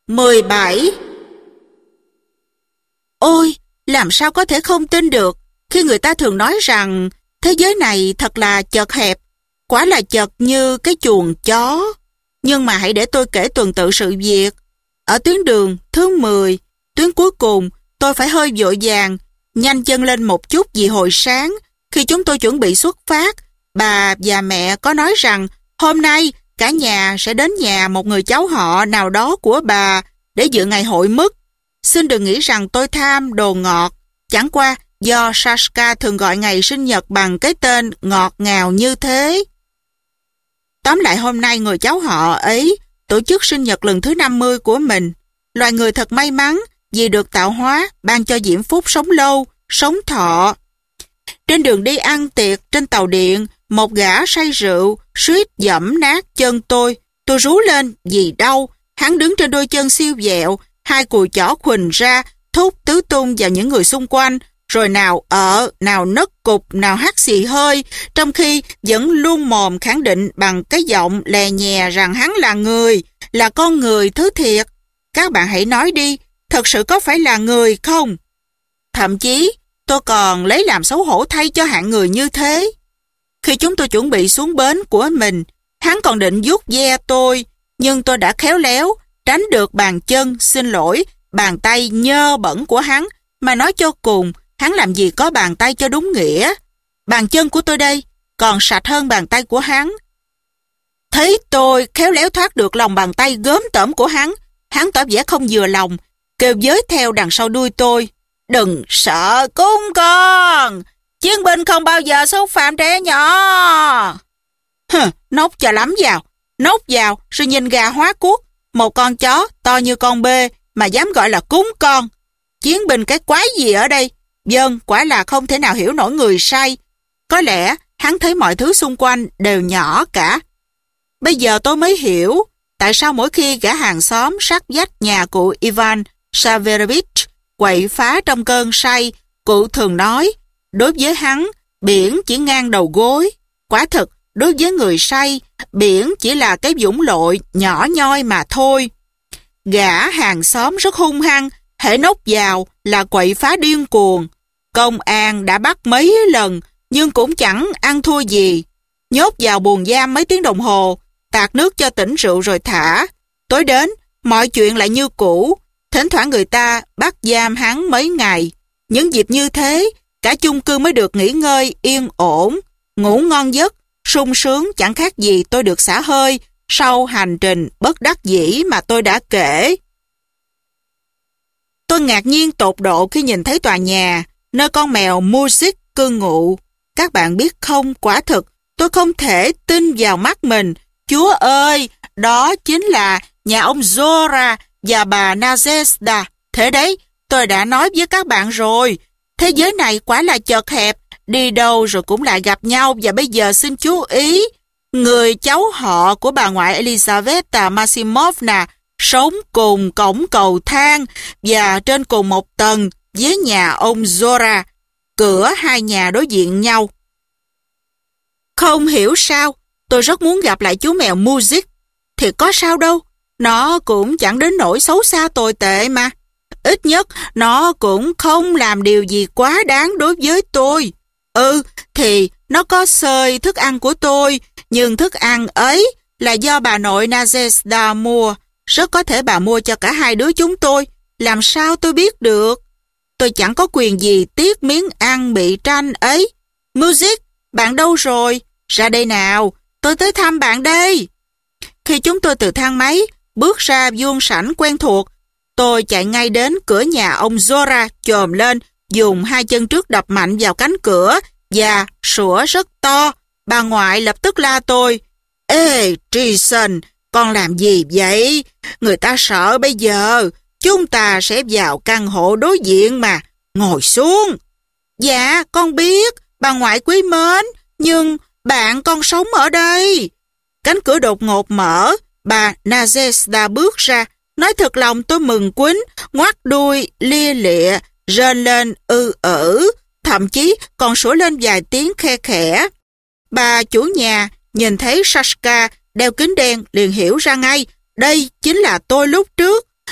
17. Ôi, làm sao có thể không tin được khi người ta thường nói rằng thế giới này thật là chật hẹp, quả là chật như cái chuồng chó. Nhưng mà hãy để tôi kể tuần tự sự việc. Ở tuyến đường thứ 10, tuyến cuối cùng, tôi phải hơi vội vàng, nhanh chân lên một chút vì hồi sáng, khi chúng tôi chuẩn bị xuất phát, bà và mẹ có nói rằng hôm nay cả nhà sẽ đến nhà một người cháu họ nào đó của bà để dự ngày hội mứt. Xin đừng nghĩ rằng tôi tham đồ ngọt, chẳng qua do Sashka thường gọi ngày sinh nhật bằng cái tên ngọt ngào như thế. Tóm lại hôm nay người cháu họ ấy tổ chức sinh nhật lần thứ 50 của mình. Loài người thật may mắn vì được tạo hóa ban cho diễm phúc sống lâu, sống thọ. Trên đường đi ăn tiệc trên tàu điện, một gã say rượu suýt giẫm nát chân tôi. Tôi rú lên vì đau. Hắn đứng trên đôi chân siêu vẹo, hai cùi chỏ khuỳnh ra, thúc tứ tung vào những người xung quanh, rồi nào nào nấc cục, nào hắt xì hơi, trong khi vẫn luôn mồm khẳng định bằng cái giọng lè nhè rằng hắn là người, là con người thứ thiệt. Các bạn hãy nói đi, thật sự có phải là người không? Thậm chí, tôi còn lấy làm xấu hổ thay cho hạng người như thế. Khi chúng tôi chuẩn bị xuống bến của mình, hắn còn định vuốt ve tôi, nhưng tôi đã khéo léo, tránh được bàn chân, xin lỗi, bàn tay nhơ bẩn của hắn, mà nói cho cùng, hắn làm gì có bàn tay cho đúng nghĩa. Bàn chân của tôi đây, còn sạch hơn bàn tay của hắn. Thấy tôi khéo léo thoát được lòng bàn tay gớm tởm của hắn, hắn tỏ vẻ không vừa lòng, kêu giới theo đằng sau đuôi tôi. Đừng sợ cún con, chiến binh không bao giờ xúc phạm trẻ nhỏ. Nốc cho lắm vào, nốc vào rồi nhìn gà hóa cuốc. Một con chó to như con bê mà dám gọi là cún con. Chiến binh cái quái gì ở đây? Vâng, quả là không thể nào hiểu nổi người say. Có lẽ hắn thấy mọi thứ xung quanh đều nhỏ cả. Bây giờ tôi mới hiểu tại sao mỗi khi gã hàng xóm sát vách nhà cụ Ivan Saverovich quậy phá trong cơn say, cụ thường nói, đối với hắn, biển chỉ ngang đầu gối. Quả thực, đối với người say, biển chỉ là cái vũng lội nhỏ nhoi mà thôi. Gã hàng xóm rất hung hăng, hễ nốc vào là quậy phá điên cuồng. Công an đã bắt mấy lần, nhưng cũng chẳng ăn thua gì. Nhốt vào buồng giam mấy tiếng đồng hồ, tạt nước cho tỉnh rượu rồi thả. Tối đến, mọi chuyện lại như cũ. Thỉnh thoảng người ta bắt giam hắn mấy ngày. Những dịp như thế, cả chung cư mới được nghỉ ngơi yên ổn, ngủ ngon giấc, sung sướng chẳng khác gì tôi được xả hơi sau hành trình bất đắc dĩ mà tôi đã kể. Tôi ngạc nhiên tột độ khi nhìn thấy tòa nhà nơi con mèo Music cư ngụ. Các bạn biết không, quả thực tôi không thể tin vào mắt mình. Chúa ơi, đó chính là nhà ông Zora và bà Nazezda. Thế đấy, tôi đã nói với các bạn rồi, thế giới này quả là chật hẹp, đi đâu rồi cũng lại gặp nhau. Và bây giờ xin chú ý, người cháu họ của bà ngoại Elizaveta Maximovna sống cùng cổng cầu thang và trên cùng một tầng với nhà ông Zora, cửa hai nhà đối diện nhau. Không hiểu sao, tôi rất muốn gặp lại chú mèo Music. Thì có sao đâu, nó cũng chẳng đến nỗi xấu xa tồi tệ mà. Ít nhất nó cũng không làm điều gì quá đáng đối với tôi. Thì nó có xơi thức ăn của tôi, nhưng thức ăn ấy là do bà nội Nazezda mua. Rất có thể bà mua cho cả hai đứa chúng tôi. Làm sao tôi biết được? Tôi chẳng có quyền gì tiếc miếng ăn bị tranh ấy. Music, bạn đâu rồi? Ra đây nào, tôi tới thăm bạn đây. Khi chúng tôi từ thang máy bước ra vuông sảnh quen thuộc, tôi chạy ngay đến cửa nhà ông Zora, chồm lên, dùng hai chân trước đập mạnh vào cánh cửa và sủa rất to. Bà ngoại lập tức la tôi. Ê, Treason, con làm gì vậy? Người ta sợ bây giờ. Chúng ta sẽ vào căn hộ đối diện mà. Ngồi xuống. Dạ, con biết, bà ngoại quý mến, nhưng bạn con sống ở đây. Cánh cửa đột ngột mở, bà Nazezda bước ra. Nói thật lòng tôi mừng quýnh, ngoắt đuôi, lia lịa, rên lên thậm chí còn sủa lên vài tiếng khe khẽ. Bà chủ nhà nhìn thấy Sashka đeo kính đen liền hiểu ra ngay, đây chính là tôi lúc trước.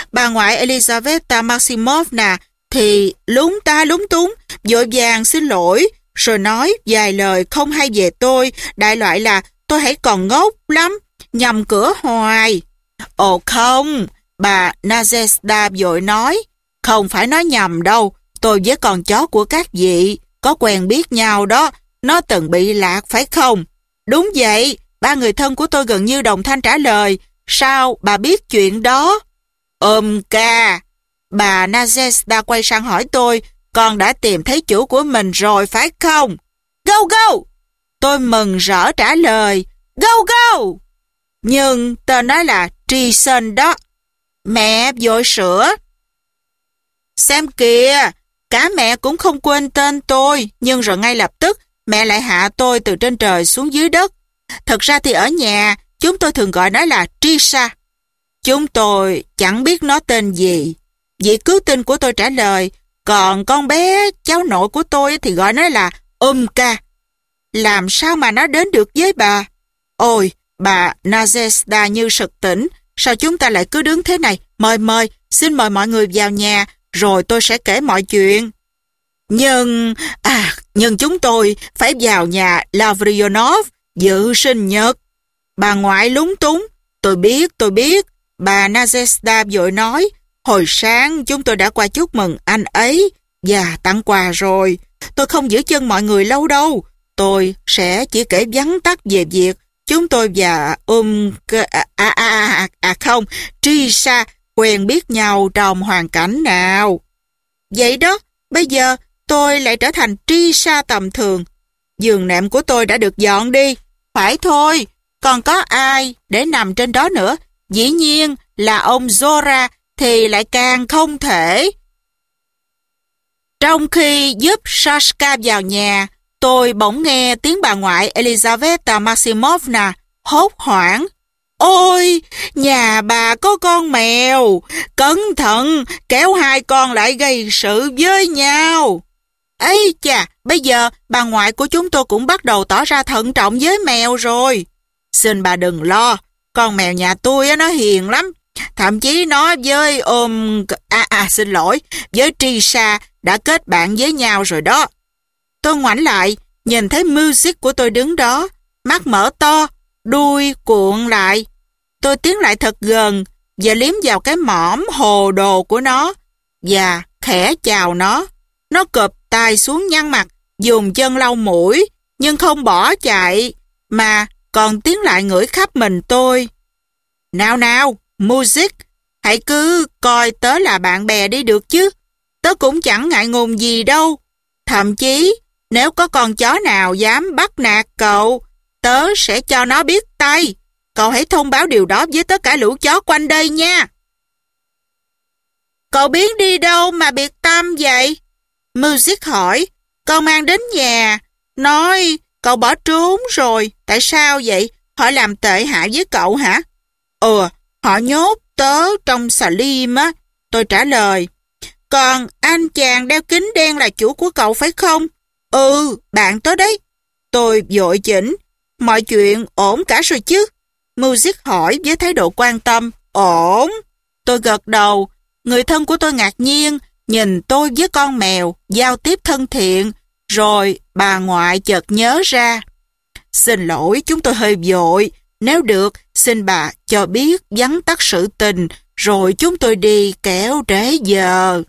bà ngoại Elizaveta Maximovna thì lúng ta lúng túng, vội vàng xin lỗi, rồi nói vài lời không hay về tôi, đại loại là tôi hãy còn ngốc lắm, nhầm cửa hoài. Ồ không, bà Nazezda vội nói, không phải nói nhầm đâu, tôi với con chó của các vị có quen biết nhau đó, nó từng bị lạc phải không? Đúng vậy, ba người thân của tôi gần như đồng thanh trả lời, sao bà biết chuyện đó? Ca. Bà Nazezda quay sang hỏi tôi, con đã tìm thấy chủ của mình rồi phải không? Gâu gâu! Tôi mừng rỡ trả lời, gâu gâu! Nhưng tên nói là Treason đó. Mẹ vội sửa. Xem kìa, cả mẹ cũng không quên tên tôi, nhưng rồi ngay lập tức mẹ lại hạ tôi từ trên trời xuống dưới đất. Thật ra thì ở nhà, chúng tôi thường gọi nó là Trisha. Chúng tôi chẳng biết nó tên gì. Vị cứu tinh của tôi trả lời, còn con bé cháu nội của tôi thì gọi nó là Umka. Làm sao mà nó đến được với bà? Ôi, bà Nazezda như sực tỉnh. Sao chúng ta lại cứ đứng thế này? Mời, xin mời mọi người vào nhà, rồi tôi sẽ kể mọi chuyện. Nhưng chúng tôi phải vào nhà Lavrionov dự sinh nhật. Bà ngoại lúng túng. Tôi biết. Bà Nazezda vội nói, hồi sáng chúng tôi đã qua chúc mừng anh ấy và tặng quà rồi. Tôi không giữ chân mọi người lâu đâu. Tôi sẽ chỉ kể vắn tắt về việc chúng tôi và Trisha quen biết nhau trong hoàn cảnh nào. Vậy đó, bây giờ tôi lại trở thành Trisha tầm thường. Giường nệm của tôi đã được dọn đi. Phải thôi, còn có ai để nằm trên đó nữa? Dĩ nhiên là ông Zora thì lại càng không thể. Trong khi giúp Sashka vào nhà, tôi bỗng nghe tiếng bà ngoại Elizaveta Maximovna hốt hoảng. Ôi, nhà bà có con mèo, cẩn thận, kéo hai con lại gây sự với nhau. Ấy chà, bây giờ bà ngoại của chúng tôi cũng bắt đầu tỏ ra thận trọng với mèo rồi. Xin bà đừng lo, con mèo nhà tôi nó hiền lắm. Thậm chí nó với với Trisha đã kết bạn với nhau rồi đó. Tôi ngoảnh lại, nhìn thấy Music của tôi đứng đó, mắt mở to, đuôi cuộn lại. Tôi tiến lại thật gần và liếm vào cái mõm hồ đồ của nó và khẽ chào nó. Nó cụp tay xuống nhăn mặt, dùng chân lau mũi, nhưng không bỏ chạy, mà còn tiến lại ngửi khắp mình tôi. Nào, Music, hãy cứ coi tớ là bạn bè đi được chứ. Tớ cũng chẳng ngại ngùng gì đâu. Thậm chí, nếu có con chó nào dám bắt nạt cậu, tớ sẽ cho nó biết tay. Cậu hãy thông báo điều đó với tất cả lũ chó quanh đây nha. Cậu biến đi đâu mà biệt tâm vậy? Music hỏi. Con mang đến nhà. Nói cậu bỏ trốn rồi. Tại sao vậy? Họ làm tệ hại với cậu hả? Họ nhốt tớ trong xà lim á. Tôi trả lời. Còn anh chàng đeo kính đen là chủ của cậu phải không? Bạn tớ đấy. Tôi vội chỉnh. Mọi chuyện ổn cả rồi chứ? Music hỏi với thái độ quan tâm. Ổn. Tôi gật đầu. Người thân của tôi ngạc nhiên, nhìn tôi với con mèo, giao tiếp thân thiện. Rồi bà ngoại chợt nhớ ra. Xin lỗi, chúng tôi hơi vội. Nếu được, xin bà cho biết vắn tắt sự tình, rồi chúng tôi đi kẻo trễ giờ.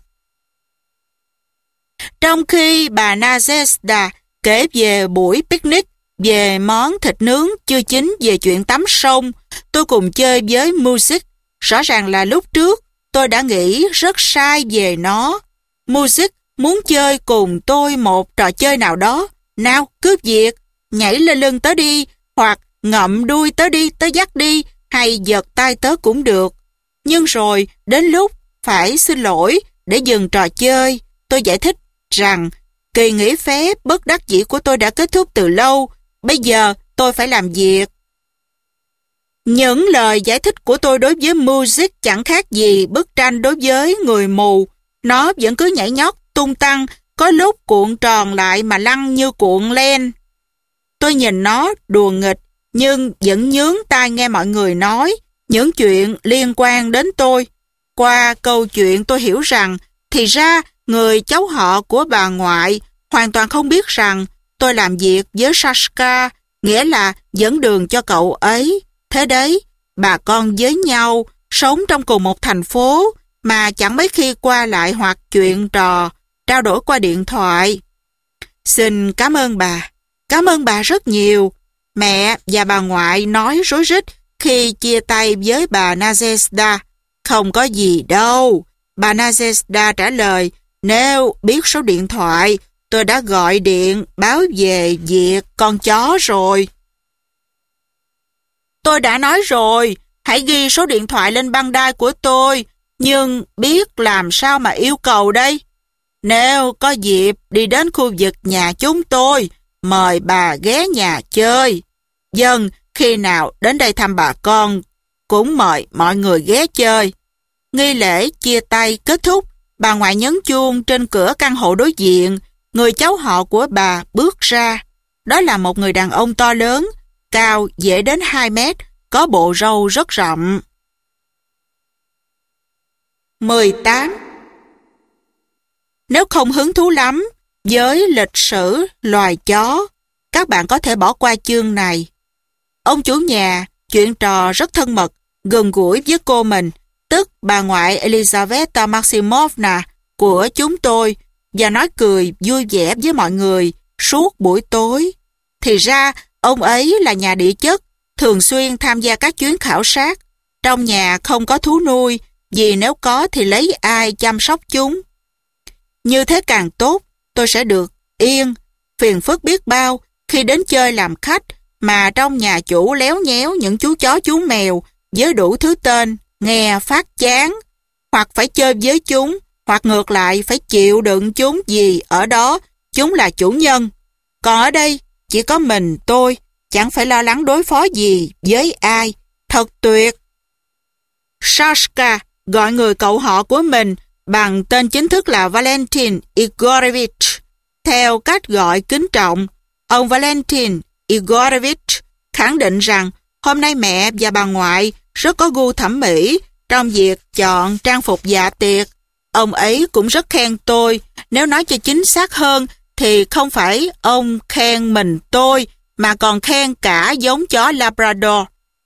Trong khi bà Nazezda kể về buổi picnic, về món thịt nướng chưa chín, về chuyện tắm sông, tôi cùng chơi với Music. Rõ ràng là lúc trước tôi đã nghĩ rất sai về nó. Music muốn chơi cùng tôi một trò chơi nào đó. Nào, cứ việc, nhảy lên lưng tớ đi, hoặc ngậm đuôi tớ đi, tớ dắt đi, hay giật tay tớ cũng được. Nhưng rồi, đến lúc phải xin lỗi để dừng trò chơi, tôi giải thích rằng kỳ nghỉ phép bất đắc dĩ của tôi đã kết thúc từ lâu, bây giờ tôi phải làm việc. Những lời giải thích của tôi đối với Music chẳng khác gì bức tranh đối với người mù. Nó vẫn cứ nhảy nhót, tung tăng, có lúc cuộn tròn lại mà lăn như cuộn len. Tôi nhìn nó đùa nghịch, nhưng vẫn nhướng tai nghe mọi người nói những chuyện liên quan đến tôi. qua câu chuyện tôi hiểu rằng thì ra người cháu họ của bà ngoại hoàn toàn không biết rằng tôi làm việc với Sashka, nghĩa là dẫn đường cho cậu ấy. Thế đấy, bà con với nhau, sống trong cùng một thành phố mà chẳng mấy khi qua lại hoặc chuyện trò, trao đổi qua điện thoại. Xin cảm ơn bà rất nhiều. Mẹ và bà ngoại nói rối rít khi chia tay với bà Nadezhda. Không có gì đâu. Bà Nadezhda trả lời, nếu biết số điện thoại, tôi đã gọi điện báo về việc con chó rồi. Tôi đã nói rồi, hãy ghi số điện thoại lên băng đai của tôi, nhưng biết làm sao mà yêu cầu đây? Nếu có dịp đi đến khu vực nhà chúng tôi, mời bà ghé nhà chơi. Dân, khi nào đến đây thăm bà con, cũng mời mọi người ghé chơi. Nghi lễ chia tay kết thúc, bà ngoại nhấn chuông trên cửa căn hộ đối diện. Người cháu họ của bà bước ra. Đó là một người đàn ông to lớn, cao dễ đến 2 mét, có bộ râu rất rậm. 18. Nếu không hứng thú lắm với lịch sử loài chó, các bạn có thể bỏ qua chương này. Ông chủ nhà chuyện trò rất thân mật, gần gũi với cô mình, tức bà ngoại Elizaveta Maximovna của chúng tôi, và nói cười vui vẻ với mọi người suốt buổi tối. Thì ra, ông ấy là nhà địa chất, thường xuyên tham gia các chuyến khảo sát. Trong nhà không có thú nuôi, vì nếu có thì lấy ai chăm sóc chúng. Như thế càng tốt, tôi sẽ được yên, phiền phức biết bao khi đến chơi làm khách mà trong nhà chủ léo nhéo những chú chó chú mèo với đủ thứ tên, nghe phát chán, hoặc phải chơi với chúng, hoặc ngược lại phải chịu đựng chúng vì ở đó chúng là chủ nhân. Còn ở đây chỉ có mình tôi, chẳng phải lo lắng đối phó gì với ai. Thật tuyệt. Sashka gọi người cậu họ của mình bằng tên chính thức là Valentin Igorevich, theo cách gọi kính trọng. Ông Valentin Igorevich khẳng định rằng hôm nay mẹ và bà ngoại rất có gu thẩm mỹ trong việc chọn trang phục dạ tiệc. Ông ấy cũng rất khen tôi. Nếu nói cho chính xác hơn thì không phải ông khen mình tôi mà còn khen cả giống chó Labrador.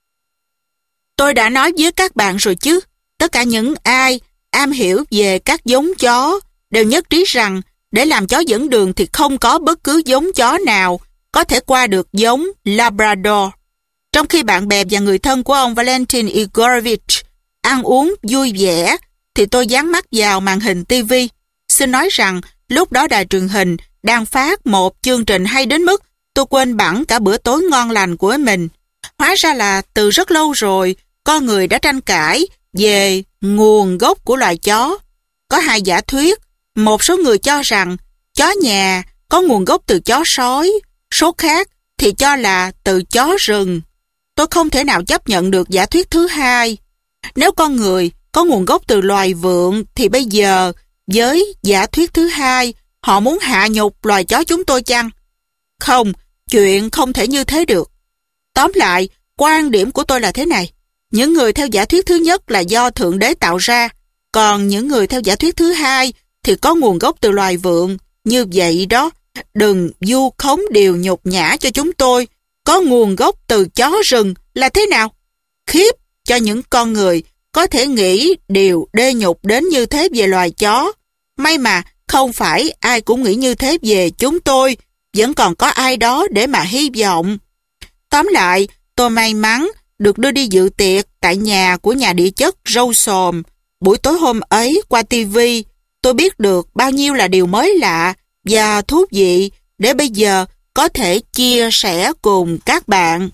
Tôi đã nói với các bạn rồi chứ, tất cả những ai am hiểu về các giống chó đều nhất trí rằng để làm chó dẫn đường thì không có bất cứ giống chó nào có thể qua được giống Labrador. Trong khi bạn bè và người thân của ông Valentin Igorevich ăn uống vui vẻ, thì tôi dán mắt vào màn hình TV. Xin nói rằng lúc đó đài truyền hình đang phát một chương trình hay đến mức tôi quên bẵng cả bữa tối ngon lành của mình. Hóa ra là từ rất lâu rồi, con người đã tranh cãi về nguồn gốc của loài chó. Có hai giả thuyết. Một số người cho rằng chó nhà có nguồn gốc từ chó sói, số khác thì cho là từ chó rừng. Tôi không thể nào chấp nhận được giả thuyết thứ hai. Nếu con người có nguồn gốc từ loài vượn thì bây giờ với giả thuyết thứ hai họ muốn hạ nhục loài chó chúng tôi chăng? Không, chuyện không thể như thế được. Tóm lại, quan điểm của tôi là thế này. Những người theo giả thuyết thứ nhất là do Thượng Đế tạo ra, còn những người theo giả thuyết thứ hai thì có nguồn gốc từ loài vượn. Như vậy đó, đừng vu khống điều nhục nhã cho chúng tôi. Có nguồn gốc từ chó rừng là thế nào? Khiếp cho những con người có thể nghĩ điều đê nhục đến như thế về loài chó. May mà không phải ai cũng nghĩ như thế về chúng tôi, vẫn còn có ai đó để mà hy vọng. Tóm lại, tôi may mắn được đưa đi dự tiệc tại nhà của nhà địa chất râu xồm. Buổi tối hôm ấy qua TV, tôi biết được bao nhiêu là điều mới lạ và thú vị để bây giờ có thể chia sẻ cùng các bạn.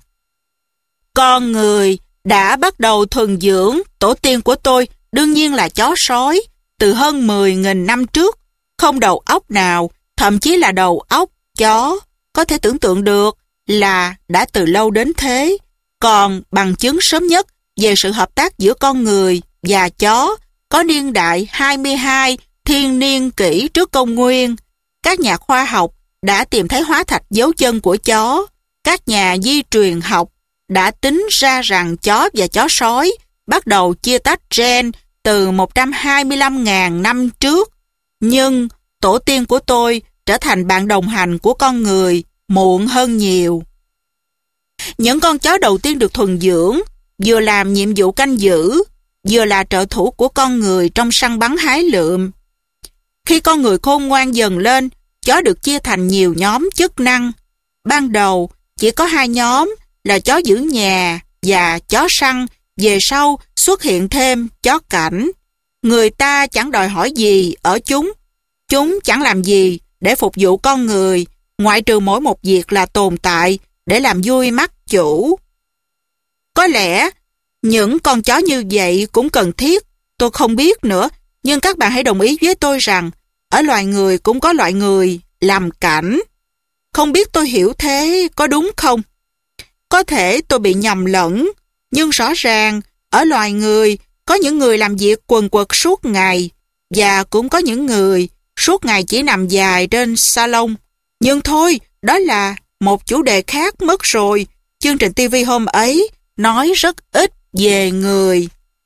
Con người đã bắt đầu thuần dưỡng tổ tiên của tôi, đương nhiên là chó sói, từ hơn 10.000 năm trước. Không đầu óc nào, thậm chí là đầu óc chó, có thể tưởng tượng được là đã từ lâu đến thế. Còn bằng chứng sớm nhất về sự hợp tác giữa con người và chó có niên đại 22 thiên niên kỷ trước công nguyên. Các nhà khoa học đã tìm thấy hóa thạch dấu chân của chó. Các nhà di truyền học đã tính ra rằng chó và chó sói bắt đầu chia tách gen từ 125.000 năm trước, nhưng tổ tiên của tôi trở thành bạn đồng hành của con người muộn hơn nhiều. Những con chó đầu tiên được thuần dưỡng, vừa làm nhiệm vụ canh giữ, vừa là trợ thủ của con người trong săn bắn hái lượm. Khi con người khôn ngoan dần lên, chó được chia thành nhiều nhóm chức năng. Ban đầu chỉ có 2 nhóm là chó giữ nhà và chó săn, về sau xuất hiện thêm chó cảnh. Người ta chẳng đòi hỏi gì ở chúng. Chúng chẳng làm gì để phục vụ con người, ngoại trừ mỗi một việc là tồn tại để làm vui mắt chủ. Có lẽ những con chó như vậy cũng cần thiết, tôi không biết nữa, nhưng các bạn hãy đồng ý với tôi rằng ở loài người cũng có loại người làm cảnh. Không biết tôi hiểu thế có đúng không? Có thể tôi bị nhầm lẫn, nhưng rõ ràng ở loài người có những người làm việc quần quật suốt ngày, và cũng có những người suốt ngày chỉ nằm dài trên salon. Nhưng thôi, đó là một chủ đề khác mất rồi. Chương trình TV hôm ấy nói rất ít về người.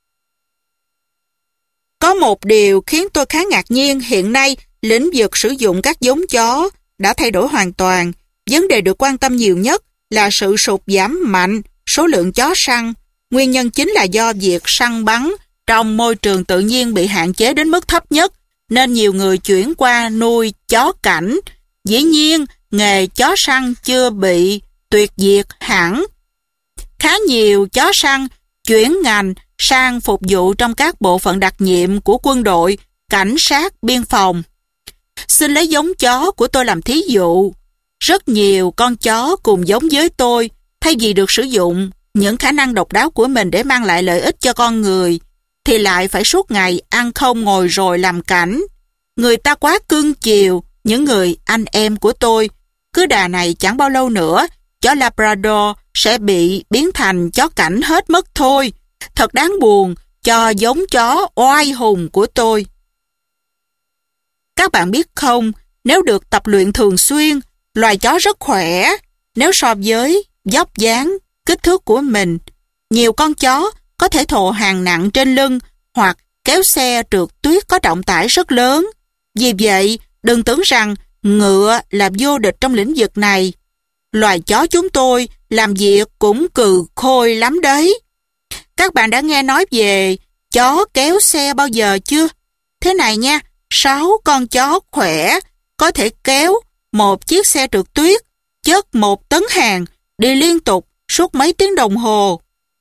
Có một điều khiến tôi khá ngạc nhiên, hiện nay lĩnh vực sử dụng các giống chó đã thay đổi hoàn toàn. Vấn đề được quan tâm nhiều nhất là sự sụt giảm mạnh số lượng chó săn. Nguyên nhân chính là do việc săn bắn trong môi trường tự nhiên bị hạn chế đến mức thấp nhất, nên nhiều người chuyển qua nuôi chó cảnh. Dĩ nhiên, nghề chó săn chưa bị tuyệt diệt hẳn. Khá nhiều chó săn chuyển ngành sang phục vụ trong các bộ phận đặc nhiệm của quân đội, cảnh sát, biên phòng. Xin lấy giống chó của tôi làm thí dụ. Rất nhiều con chó cùng giống với tôi, thay vì được sử dụng những khả năng độc đáo của mình để mang lại lợi ích cho con người, thì lại phải suốt ngày ăn không ngồi rồi làm cảnh. Người ta quá cưng chiều những người anh em của tôi. Cứ đà này chẳng bao lâu nữa, chó Labrador sẽ bị biến thành chó cảnh hết mất thôi. Thật đáng buồn cho giống chó oai hùng của tôi. Các bạn biết không, nếu được tập luyện thường xuyên, loài chó rất khỏe. Nếu so với vóc dáng, kích thước của mình, nhiều con chó có thể thồ hàng nặng trên lưng hoặc kéo xe trượt tuyết có trọng tải rất lớn. Vì vậy, đừng tưởng rằng ngựa là vô địch trong lĩnh vực này. Loài chó chúng tôi làm việc cũng cừ khôi lắm đấy. Các bạn đã nghe nói về chó kéo xe bao giờ chưa? Thế này nha, 6 con chó khỏe có thể kéo một chiếc xe trượt tuyết chất 1 tấn hàng đi liên tục suốt mấy tiếng đồng hồ.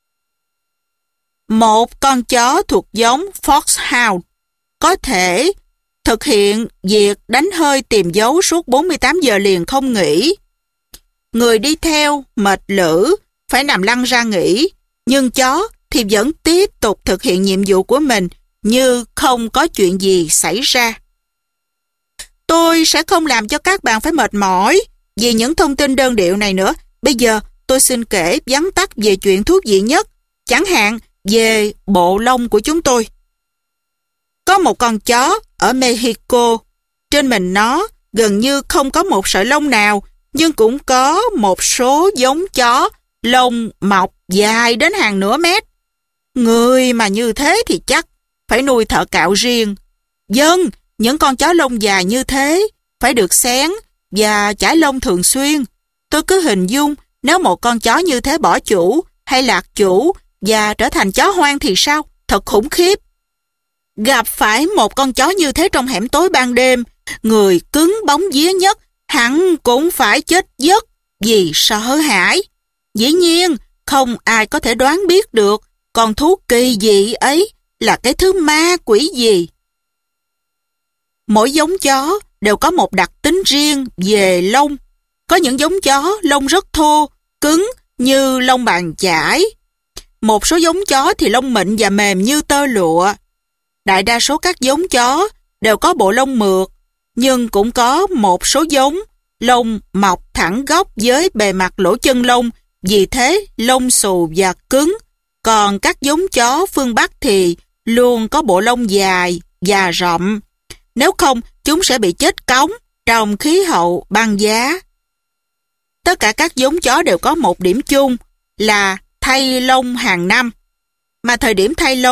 Một con chó thuộc giống Foxhound có thể thực hiện việc đánh hơi tìm dấu suốt 48 giờ liền không nghỉ. Người đi theo mệt lử phải nằm lăn ra nghỉ, nhưng chó thì vẫn tiếp tục thực hiện nhiệm vụ của mình như không có chuyện gì xảy ra. Tôi sẽ không làm cho các bạn phải mệt mỏi vì những thông tin đơn điệu này nữa. Bây giờ tôi xin kể vắn tắt về chuyện thú vị nhất, chẳng hạn về bộ lông của chúng tôi. Có một con chó ở Mexico, trên mình nó gần như không có một sợi lông nào, nhưng cũng có một số giống chó lông mọc dài đến hàng nửa mét. Người mà như thế thì chắc phải nuôi thợ cạo riêng. Vâng, những con chó lông dài như thế phải được xén và chải lông thường xuyên. Tôi cứ hình dung nếu một con chó như thế bỏ chủ hay lạc chủ và trở thành chó hoang thì sao? Thật khủng khiếp. Gặp phải một con chó như thế trong hẻm tối ban đêm, người cứng bóng vía nhất hẳn cũng phải chết giấc vì sợ hãi. Dĩ nhiên, không ai có thể đoán biết được con thú kỳ dị ấy là cái thứ ma quỷ gì. Mỗi giống chó đều có một đặc tính riêng về lông. Có những giống chó lông rất thô, cứng như lông bàn chải. Một số giống chó thì lông mịn và mềm như tơ lụa. Đại đa số các giống chó đều có bộ lông mượt, nhưng cũng có một số giống lông mọc thẳng góc với bề mặt lỗ chân lông, vì thế lông xù và cứng. Còn các giống chó phương Bắc thì luôn có bộ lông dài và rậm. Nếu không, chúng sẽ bị chết cóng trong khí hậu băng giá. Tất cả các giống chó đều có một điểm chung là thay lông hàng năm. Mà thời điểm thay lông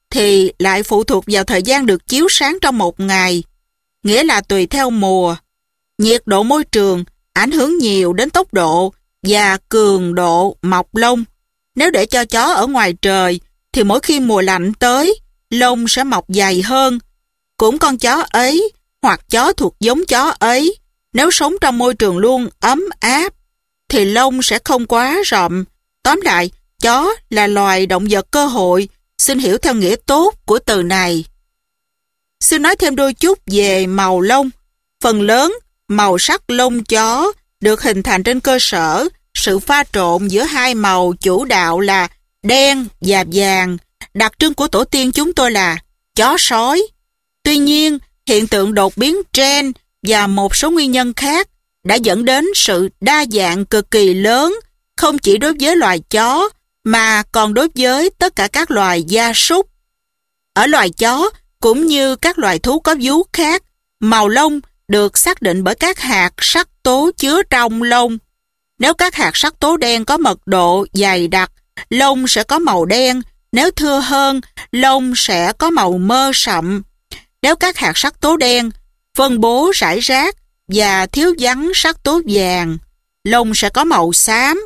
thì lại phụ thuộc vào thời gian được chiếu sáng trong một ngày, nghĩa là tùy theo mùa. Nhiệt độ môi trường ảnh hưởng nhiều đến tốc độ và cường độ mọc lông. Nếu để cho chó ở ngoài trời, thì mỗi khi mùa lạnh tới, lông sẽ mọc dày hơn. Cũng con chó ấy, hoặc chó thuộc giống chó ấy, nếu sống trong môi trường luôn ấm áp, thì lông sẽ không quá rậm. Tóm lại, chó là loài động vật cơ hội, xin hiểu theo nghĩa tốt của từ này. Xin nói thêm đôi chút về màu lông. Phần lớn, màu sắc lông chó được hình thành trên cơ sở sự pha trộn giữa hai màu chủ đạo là đen và vàng, đặc trưng của tổ tiên chúng tôi là chó sói. Tuy nhiên, hiện tượng đột biến gen và một số nguyên nhân khác đã dẫn đến sự đa dạng cực kỳ lớn, không chỉ đối với loài chó, mà còn đối với tất cả các loài gia súc. Ở loài chó, cũng như các loài thú có vú khác, màu lông được xác định bởi các hạt sắc tố chứa trong lông. Nếu các hạt sắc tố đen có mật độ dày đặc, lông sẽ có màu đen. Nếu thưa hơn, lông sẽ có màu mơ sậm. Nếu các hạt sắc tố đen phân bố rải rác và thiếu vắng sắc tố vàng, lông sẽ có màu xám.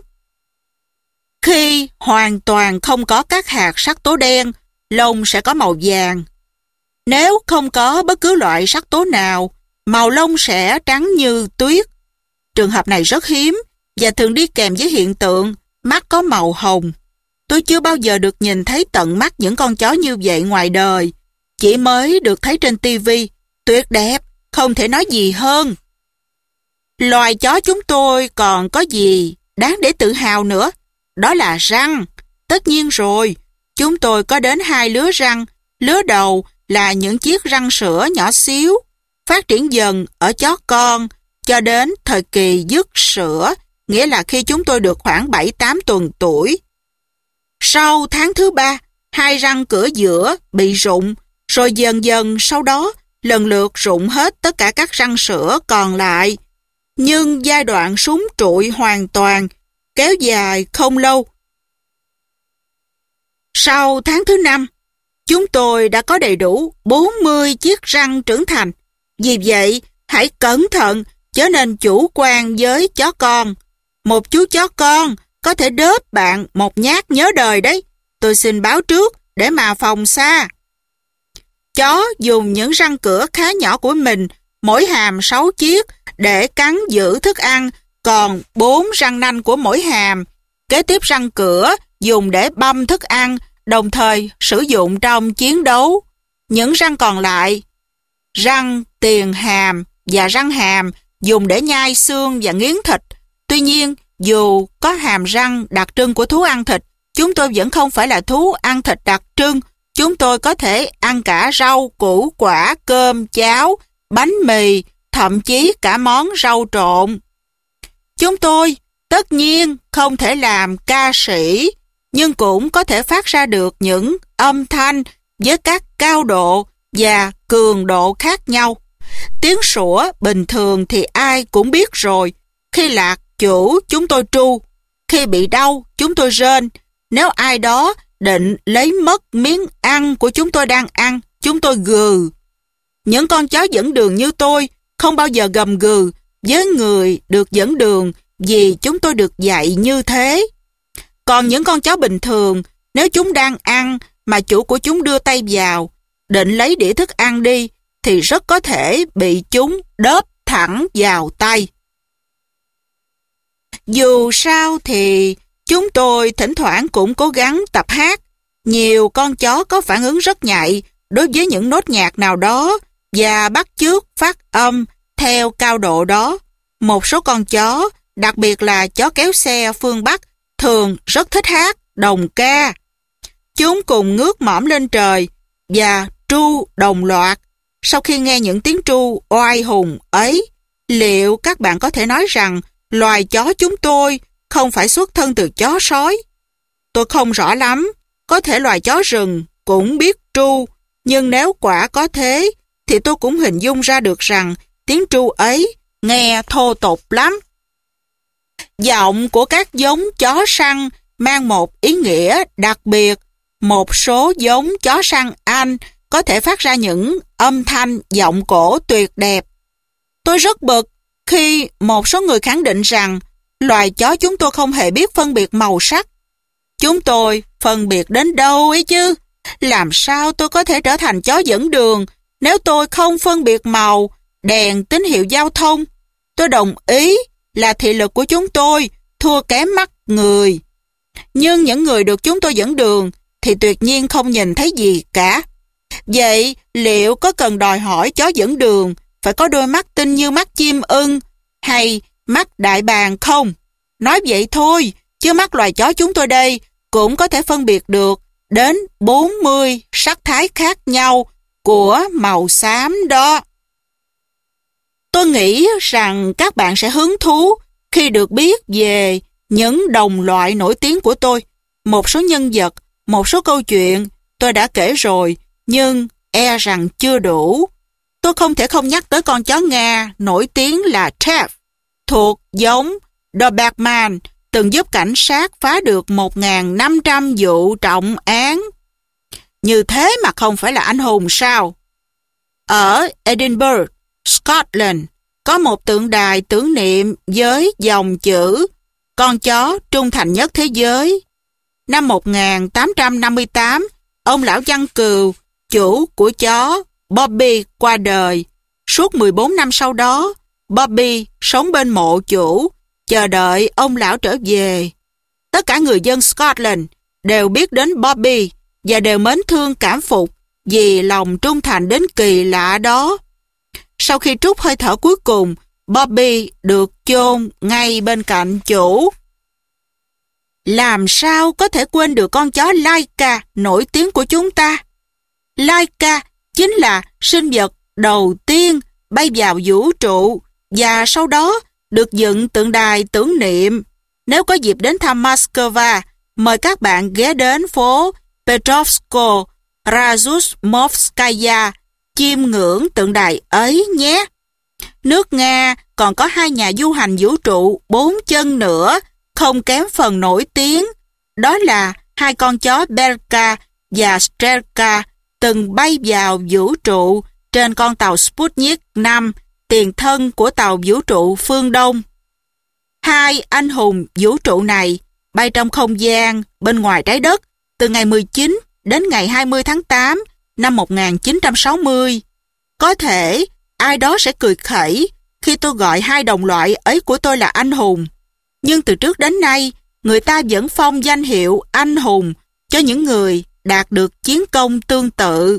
Khi hoàn toàn không có các hạt sắc tố đen, lông sẽ có màu vàng. Nếu không có bất cứ loại sắc tố nào, màu lông sẽ trắng như tuyết. Trường hợp này rất hiếm và thường đi kèm với hiện tượng mắt có màu hồng. Tôi chưa bao giờ được nhìn thấy tận mắt những con chó như vậy ngoài đời, chỉ mới được thấy trên tivi. Tuyệt đẹp, không thể nói gì hơn. Loài chó chúng tôi còn có gì đáng để tự hào nữa, đó là răng. Tất nhiên rồi, chúng tôi có đến 2 lứa răng. Lứa đầu là những chiếc răng sữa nhỏ xíu, phát triển dần ở chó con cho đến thời kỳ dứt sữa, nghĩa là khi chúng tôi được khoảng 7-8 tuần tuổi. Sau tháng thứ 3, 2 răng cửa giữa bị rụng, rồi dần dần sau đó lần lượt rụng hết tất cả các răng sữa còn lại. Nhưng giai đoạn súng trụi hoàn toàn kéo dài không lâu. Sau tháng thứ 5, chúng tôi đã có đầy đủ 40 chiếc răng trưởng thành. Vì vậy, hãy cẩn thận, chớ nên chủ quan với chó con. Một chú chó con có thể đớp bạn một nhát nhớ đời đấy. Tôi xin báo trước để mà phòng xa. Chó dùng những răng cửa khá nhỏ của mình, mỗi hàm 6 chiếc, để cắn giữ thức ăn, còn 4 răng nanh của mỗi hàm. Kế tiếp răng cửa dùng để băm thức ăn, đồng thời sử dụng trong chiến đấu. Những răng còn lại, răng tiền hàm và răng hàm, dùng để nhai xương và nghiến thịt. Tuy nhiên, dù có hàm răng đặc trưng của thú ăn thịt, chúng tôi vẫn không phải là thú ăn thịt đặc trưng. Chúng tôi có thể ăn cả rau, củ quả, cơm, cháo, bánh mì, thậm chí cả món rau trộn. Chúng tôi tất nhiên không thể làm ca sĩ, nhưng cũng có thể phát ra được những âm thanh với các cao độ và cường độ khác nhau. Tiếng sủa bình thường thì ai cũng biết rồi. Khi lạc chủ, chúng tôi tru. Khi bị đau, chúng tôi rên. Nếu ai đó định lấy mất miếng ăn của chúng tôi đang ăn, chúng tôi gừ. Những con chó dẫn đường như tôi không bao giờ gầm gừ với người được dẫn đường, vì chúng tôi được dạy như thế. Còn những con chó bình thường, nếu chúng đang ăn mà chủ của chúng đưa tay vào, định lấy đĩa thức ăn đi, thì rất có thể bị chúng đớp thẳng vào tay. Dù sao thì chúng tôi thỉnh thoảng cũng cố gắng tập hát. Nhiều con chó có phản ứng rất nhạy đối với những nốt nhạc nào đó và bắt chước phát âm theo cao độ đó. Một số con chó, đặc biệt là chó kéo xe phương Bắc, thường rất thích hát đồng ca. Chúng cùng ngước mõm lên trời và tru đồng loạt. Sau khi nghe những tiếng tru oai hùng ấy, liệu các bạn có thể nói rằng loài chó chúng tôi không phải xuất thân từ chó sói? Tôi không rõ lắm, có thể loài chó rừng cũng biết tru, nhưng nếu quả có thế, thì tôi cũng hình dung ra được rằng tiếng tru ấy nghe thô tục lắm. Giọng của các giống chó săn mang một ý nghĩa đặc biệt. một số giống chó săn Anh có thể phát ra những âm thanh giọng cổ tuyệt đẹp. Tôi rất bực khi một số người khẳng định rằng loài chó chúng tôi không hề biết phân biệt màu sắc. Chúng tôi phân biệt đến đâu ấy chứ? Làm sao tôi có thể trở thành chó dẫn đường nếu tôi không phân biệt màu, đèn tín hiệu giao thông? Tôi đồng ý là thị lực của chúng tôi thua kém mắt người. Nhưng những người được chúng tôi dẫn đường thì tuyệt nhiên không nhìn thấy gì cả. Vậy liệu có cần đòi hỏi chó dẫn đường phải có đôi mắt tinh như mắt chim ưng hay mắt đại bàng không? Nói vậy thôi, chứ mắt loài chó chúng tôi đây cũng có thể phân biệt được đến 40 sắc thái khác nhau của màu xám đó. Tôi nghĩ rằng các bạn sẽ hứng thú khi được biết về những đồng loại nổi tiếng của tôi. Một số nhân vật, một số câu chuyện tôi đã kể rồi, nhưng e rằng chưa đủ. Tôi không thể không nhắc tới con chó Nga nổi tiếng là Tev, thuộc giống Doberman, từng giúp cảnh sát phá được 1.500 vụ trọng án. Như thế mà không phải là anh hùng sao? Ở Edinburgh, Scotland, có một tượng đài tưởng niệm với dòng chữ con chó trung thành nhất thế giới. Năm 1858, ông lão chăn cừu, chủ của chó Bobby qua đời. Suốt 14 năm sau đó, Bobby sống bên mộ chủ, chờ đợi ông lão trở về. Tất cả người dân Scotland đều biết đến Bobby và đều mến thương cảm phục vì lòng trung thành đến kỳ lạ đó. Sau khi trút hơi thở cuối cùng, Bobby được chôn ngay bên cạnh chủ. Làm sao có thể quên được con chó Laika nổi tiếng của chúng ta? Laika chính là sinh vật đầu tiên bay vào vũ trụ và sau đó được dựng tượng đài tưởng niệm. Nếu có dịp đến thăm Moscow, mời các bạn ghé đến phố Petrovsko Razumовskaya chiêm ngưỡng tượng đài ấy nhé. Nước Nga còn có 2 nhà du hành vũ trụ 4 chân nữa, không kém phần nổi tiếng. Đó là 2 con chó Belka và Strelka từng bay vào vũ trụ trên con tàu Sputnik 5, tiền thân của tàu vũ trụ phương Đông. 2 anh hùng vũ trụ này bay trong không gian bên ngoài trái đất từ ngày 19 đến ngày 20 tháng 8 năm 1960. Có thể ai đó sẽ cười khẩy khi tôi gọi 2 đồng loại ấy của tôi là anh hùng. Nhưng từ trước đến nay, người ta vẫn phong danh hiệu anh hùng cho những người đạt được chiến công tương tự.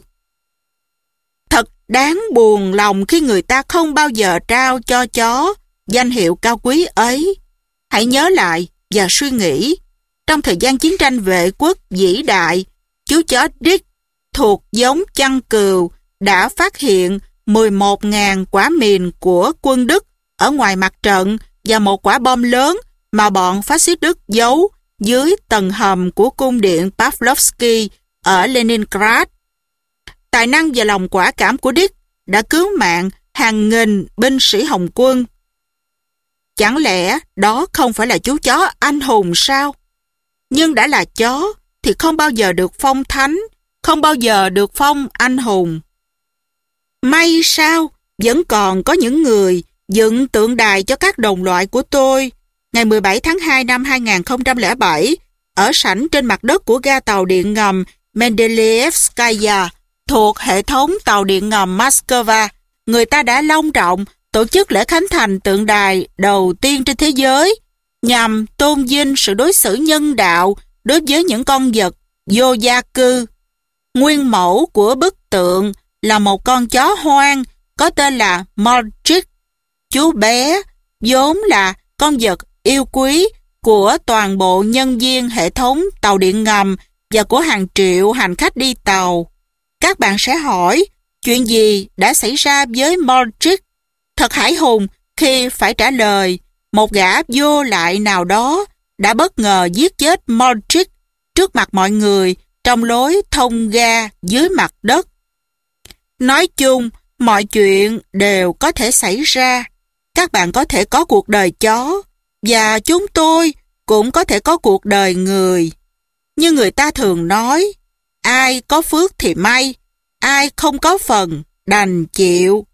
Thật đáng buồn lòng khi người ta không bao giờ trao cho chó danh hiệu cao quý ấy. Hãy nhớ lại và suy nghĩ, trong thời gian chiến tranh vệ quốc vĩ đại, chú chó Dick thuộc giống chăn cừu đã phát hiện 11.000 quả mìn của quân Đức ở ngoài mặt trận và một quả bom lớn mà bọn phát xít Đức giấu dưới tầng hầm của cung điện Pavlovsky ở Leningrad. Tài năng và lòng quả cảm của Dick đã cứu mạng hàng nghìn binh sĩ Hồng quân. Chẳng lẽ đó không phải là chú chó anh hùng sao? Nhưng đã là chó thì không bao giờ được phong thánh, không bao giờ được phong anh hùng. May sao vẫn còn có những người dựng tượng đài cho các đồng loại của tôi. Ngày 17 tháng 2 năm 2007, ở sảnh trên mặt đất của ga tàu điện ngầm Mendeleevskaya thuộc hệ thống tàu điện ngầm Moscow, người ta đã long trọng tổ chức lễ khánh thành tượng đài đầu tiên trên thế giới nhằm tôn vinh sự đối xử nhân đạo đối với những con vật vô gia cư. Nguyên mẫu của bức tượng là một con chó hoang có tên là Mordric. Chú bé vốn là con vật yêu quý của toàn bộ nhân viên hệ thống tàu điện ngầm và của hàng triệu hành khách đi tàu. Các bạn sẽ hỏi, chuyện gì đã xảy ra với Mordric? Thật hãi hùng khi phải trả lời, một gã vô lại nào đó đã bất ngờ giết chết Mordric trước mặt mọi người trong lối thông ga dưới mặt đất. Nói chung, mọi chuyện đều có thể xảy ra. Các bạn có thể có cuộc đời chó, và chúng tôi cũng có thể có cuộc đời người. Như người ta thường nói, Ai có phước thì may, ai không có phần đành chịu.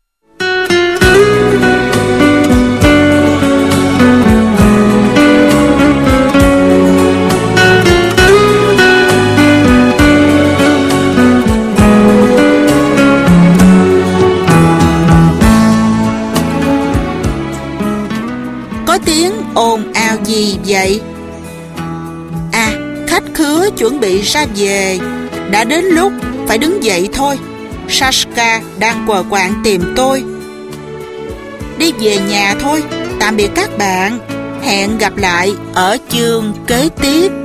Có tiếng ồn ào gì vậy? À, khách khứa chuẩn bị ra về. Đã đến lúc phải đứng dậy thôi. Sashka đang quờ quạng tìm tôi. Đi về nhà thôi. Tạm biệt các bạn. Hẹn gặp lại ở chương kế tiếp.